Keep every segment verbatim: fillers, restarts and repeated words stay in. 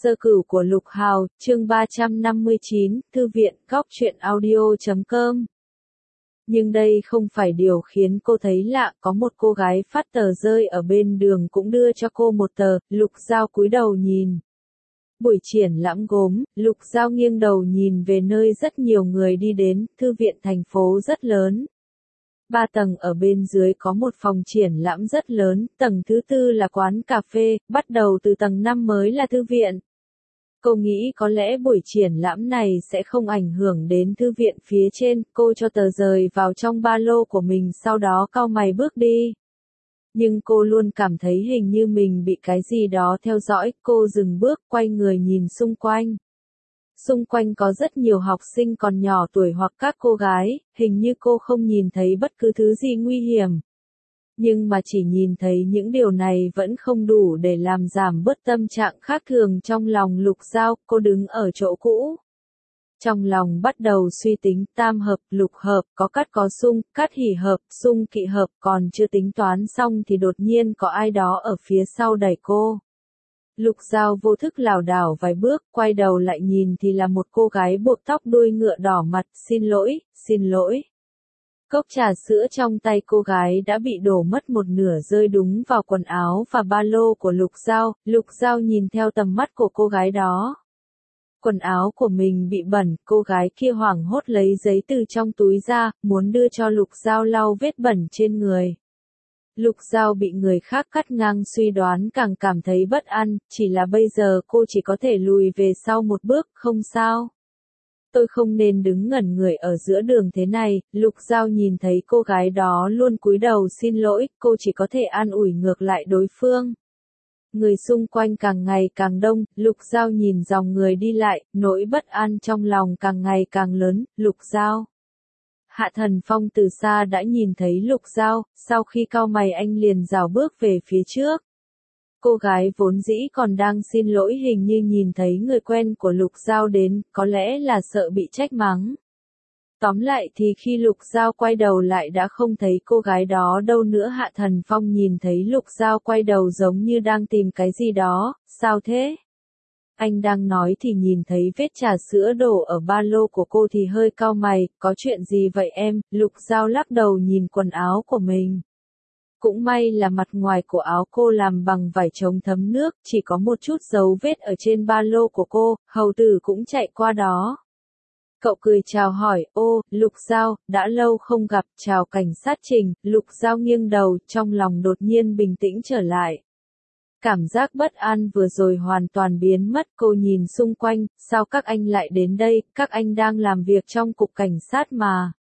Sơ cửu của Lục Hào, chương ba trăm năm mươi chín, Thư viện, góc truyện audio chấm com. Nhưng đây không phải điều khiến cô thấy lạ, có một cô gái phát tờ rơi ở bên đường cũng đưa cho cô một tờ, Lục Giao cúi đầu nhìn. Buổi triển lãm gốm, Lục Giao nghiêng đầu nhìn về nơi rất nhiều người đi đến, thư viện thành phố rất lớn. Ba tầng ở bên dưới có một phòng triển lãm rất lớn, tầng thứ tư là quán cà phê, bắt đầu từ tầng năm mới là thư viện. Cô nghĩ có lẽ buổi triển lãm này sẽ không ảnh hưởng đến thư viện phía trên, cô cho tờ rơi vào trong ba lô của mình sau đó cau mày bước đi. Nhưng cô luôn cảm thấy hình như mình bị cái gì đó theo dõi, cô dừng bước, quay người nhìn xung quanh. Xung quanh có rất nhiều học sinh còn nhỏ tuổi hoặc các cô gái, hình như cô không nhìn thấy bất cứ thứ gì nguy hiểm. Nhưng mà chỉ nhìn thấy những điều này vẫn không đủ để làm giảm bớt tâm trạng khác thường trong lòng Lục Giao, cô đứng ở chỗ cũ. Trong lòng bắt đầu suy tính tam hợp, lục hợp, có cắt có xung, cắt hỉ hợp, xung kỵ hợp, còn chưa tính toán xong thì đột nhiên có ai đó ở phía sau đẩy cô. Lục Giao vô thức lảo đảo vài bước, quay đầu lại nhìn thì là một cô gái buộc tóc đuôi ngựa đỏ mặt, xin lỗi, xin lỗi. Cốc trà sữa trong tay cô gái đã bị đổ mất một nửa rơi đúng vào quần áo và ba lô của Lục Giao, Lục Giao nhìn theo tầm mắt của cô gái đó. Quần áo của mình bị bẩn, cô gái kia hoảng hốt lấy giấy từ trong túi ra, muốn đưa cho Lục Giao lau vết bẩn trên người. Lục Giao bị người khác cắt ngang suy đoán càng cảm thấy bất an, chỉ là bây giờ cô chỉ có thể lùi về sau một bước, không sao. Tôi không nên đứng ngẩn người ở giữa đường thế này, Lục Giao nhìn thấy cô gái đó luôn cúi đầu xin lỗi, cô chỉ có thể an ủi ngược lại đối phương. Người xung quanh càng ngày càng đông, Lục Giao nhìn dòng người đi lại, nỗi bất an trong lòng càng ngày càng lớn, Lục Giao. Hạ Thần Phong từ xa đã nhìn thấy Lục Giao, sau khi cau mày anh liền rảo bước về phía trước. Cô gái vốn dĩ còn đang xin lỗi hình như nhìn thấy người quen của Lục Giao đến, có lẽ là sợ bị trách mắng. Tóm lại thì khi Lục Giao quay đầu lại đã không thấy cô gái đó đâu nữa. Hạ Thần Phong nhìn thấy Lục Giao quay đầu giống như đang tìm cái gì đó, sao thế? Anh đang nói thì nhìn thấy vết trà sữa đổ ở ba lô của cô thì hơi cau mày, có chuyện gì vậy em? Lục Giao lắc đầu nhìn quần áo của mình. Cũng may là mặt ngoài của áo cô làm bằng vải chống thấm nước, chỉ có một chút dấu vết ở trên ba lô của cô, hầu tử cũng chạy qua đó. Cậu cười chào hỏi, ô, Lục Giao, đã lâu không gặp, chào cảnh sát Trình, Lục Giao nghiêng đầu, trong lòng đột nhiên bình tĩnh trở lại. Cảm giác bất an vừa rồi hoàn toàn biến mất, cô nhìn xung quanh, sao các anh lại đến đây, các anh đang làm việc trong cục cảnh sát mà.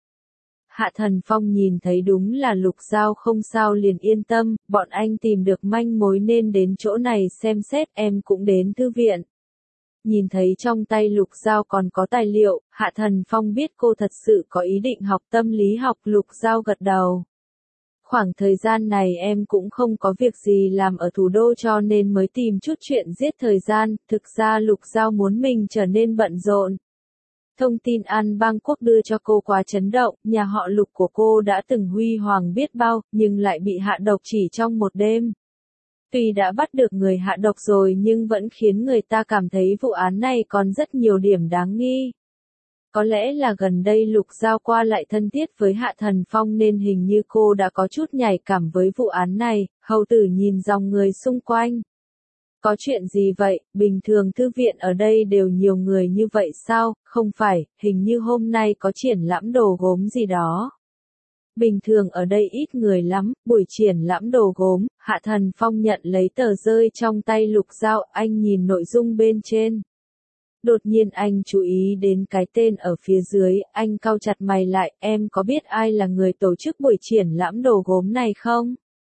Hạ Thần Phong nhìn thấy đúng là Lục Giao không sao liền yên tâm, bọn anh tìm được manh mối nên đến chỗ này xem xét, em cũng đến thư viện. Nhìn thấy trong tay Lục Giao còn có tài liệu, Hạ Thần Phong biết cô thật sự có ý định học tâm lý học. Lục Giao gật đầu. Khoảng thời gian này em cũng không có việc gì làm ở thủ đô cho nên mới tìm chút chuyện giết thời gian, thực ra Lục Giao muốn mình trở nên bận rộn. Thông tin An Bang Quốc đưa cho cô quá chấn động, nhà họ Lục của cô đã từng huy hoàng biết bao, nhưng lại bị hạ độc chỉ trong một đêm. Tuy đã bắt được người hạ độc rồi nhưng vẫn khiến người ta cảm thấy vụ án này còn rất nhiều điểm đáng nghi. Có lẽ là gần đây Lục Giao qua lại thân thiết với Hạ Thần Phong nên hình như cô đã có chút nhạy cảm với vụ án này, hầu tử nhìn dòng người xung quanh. Có chuyện gì vậy, bình thường thư viện ở đây đều nhiều người như vậy sao, không phải, hình như hôm nay có triển lãm đồ gốm gì đó. Bình thường ở đây ít người lắm, buổi triển lãm đồ gốm, Hạ Thần Phong nhận lấy tờ rơi trong tay Lục Giao, anh nhìn nội dung bên trên. Đột nhiên anh chú ý đến cái tên ở phía dưới, anh cau chặt mày lại, em có biết ai là người tổ chức buổi triển lãm đồ gốm này không?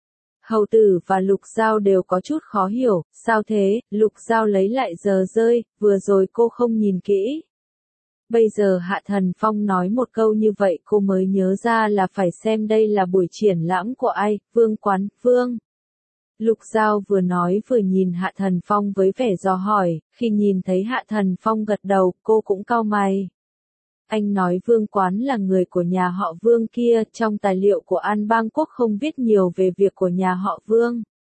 Hầu tử và Lục Giao đều có chút khó hiểu, sao thế? Lục Giao lấy lại tờ rơi, vừa rồi cô không nhìn kỹ. Bây giờ Hạ Thần Phong nói một câu như vậy cô mới nhớ ra là phải xem đây là buổi triển lãm của ai, Vương Quán, Vương. Lục Giao vừa nói vừa nhìn Hạ Thần Phong với vẻ dò hỏi, khi nhìn thấy Hạ Thần Phong gật đầu, cô cũng cau mày. Anh nói Vương Quán là người của nhà họ Vương kia, trong tài liệu của An Bang Quốc không viết nhiều về việc của nhà họ Vương.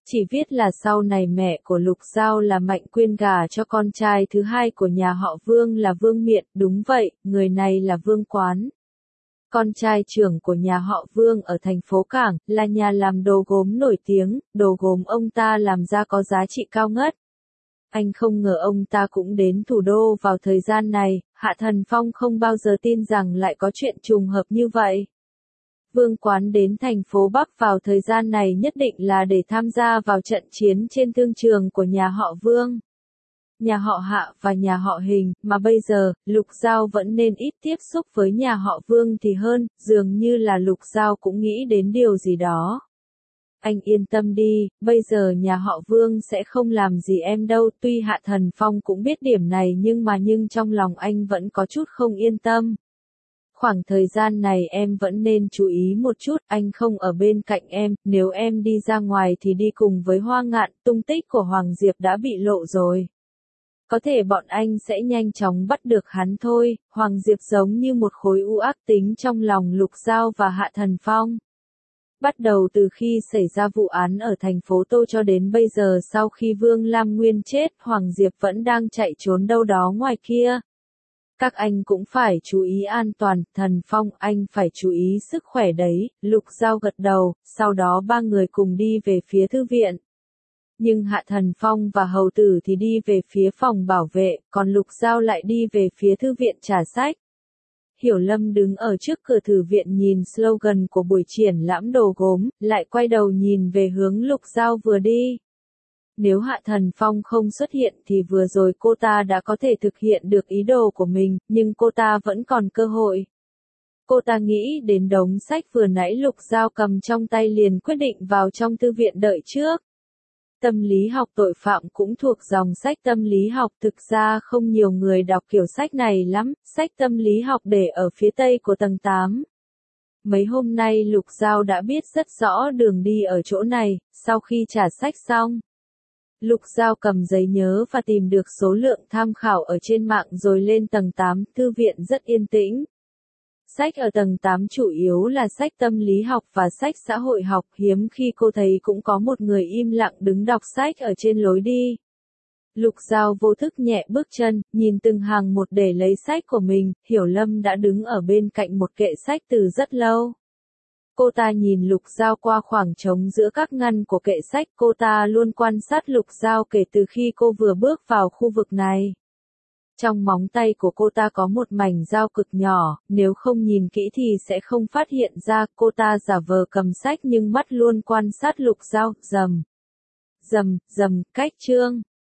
Chỉ viết là sau này mẹ của Lục Giao là Mạnh Quyên gả cho con trai thứ hai của nhà họ Vương là Vương Miện, đúng vậy, người này là Vương Quán. Con trai trưởng của nhà họ Vương ở thành phố Cảng, là nhà làm đồ gốm nổi tiếng, đồ gốm ông ta làm ra có giá trị cao ngất. Anh không ngờ ông ta cũng đến thủ đô vào thời gian này, Hạ Thần Phong không bao giờ tin rằng lại có chuyện trùng hợp như vậy. Vương Quán đến thành phố Bắc vào thời gian này nhất định là để tham gia vào trận chiến trên thương trường của nhà họ Vương, nhà họ Hạ và nhà họ Hình, mà bây giờ, Lục Giao vẫn nên ít tiếp xúc với nhà họ Vương thì hơn, dường như là Lục Giao cũng nghĩ đến điều gì đó. Anh yên tâm đi, bây giờ nhà họ Vương sẽ không làm gì em đâu, tuy Hạ Thần Phong cũng biết điểm này nhưng mà nhưng trong lòng anh vẫn có chút không yên tâm. Khoảng thời gian này em vẫn nên chú ý một chút, anh không ở bên cạnh em, nếu em đi ra ngoài thì đi cùng với Hoa Ngạn, tung tích của Hoàng Diệp đã bị lộ rồi. Có thể bọn anh sẽ nhanh chóng bắt được hắn thôi, Hoàng Diệp giống như một khối u ác tính trong lòng Lục Giao và Hạ Thần Phong. Bắt đầu từ khi xảy ra vụ án ở thành phố Tô cho đến bây giờ sau khi Vương Lam Nguyên chết, Hoàng Diệp vẫn đang chạy trốn đâu đó ngoài kia. Các anh cũng phải chú ý an toàn, Thần Phong anh phải chú ý sức khỏe đấy, Lục Giao gật đầu, sau đó ba người cùng đi về phía thư viện. Nhưng Hạ Thần Phong và Hầu Tử thì đi về phía phòng bảo vệ, còn Lục Giao lại đi về phía thư viện trả sách. Hiểu Lâm đứng ở trước cửa thư viện nhìn slogan của buổi triển lãm đồ gốm, lại quay đầu nhìn về hướng Lục Giao vừa đi. Nếu Hạ Thần Phong không xuất hiện thì vừa rồi cô ta đã có thể thực hiện được ý đồ của mình, nhưng cô ta vẫn còn cơ hội. Cô ta nghĩ đến đống sách vừa nãy Lục Giao cầm trong tay liền quyết định vào trong thư viện đợi trước. Tâm lý học tội phạm cũng thuộc dòng sách tâm lý học, thực ra không nhiều người đọc kiểu sách này lắm, sách tâm lý học để ở phía tây của tầng tám. Mấy hôm nay Lục Giao đã biết rất rõ đường đi ở chỗ này, sau khi trả sách xong. Lục Giao cầm giấy nhớ và tìm được số lượng tham khảo ở trên mạng rồi lên tầng tám, thư viện rất yên tĩnh. Sách ở tầng tám chủ yếu là sách tâm lý học và sách xã hội học, hiếm khi cô thấy cũng có một người im lặng đứng đọc sách ở trên lối đi. Lục Giao vô thức nhẹ bước chân, nhìn từng hàng một để lấy sách của mình, Hiểu Lâm đã đứng ở bên cạnh một kệ sách từ rất lâu. Cô ta nhìn Lục Giao qua khoảng trống giữa các ngăn của kệ sách, cô ta luôn quan sát Lục Giao kể từ khi cô vừa bước vào khu vực này. Trong móng tay của cô ta có một mảnh dao cực nhỏ, nếu không nhìn kỹ thì sẽ không phát hiện ra, cô ta giả vờ cầm sách nhưng mắt luôn quan sát Lục Giao, rầm, rầm, rầm, cách chương.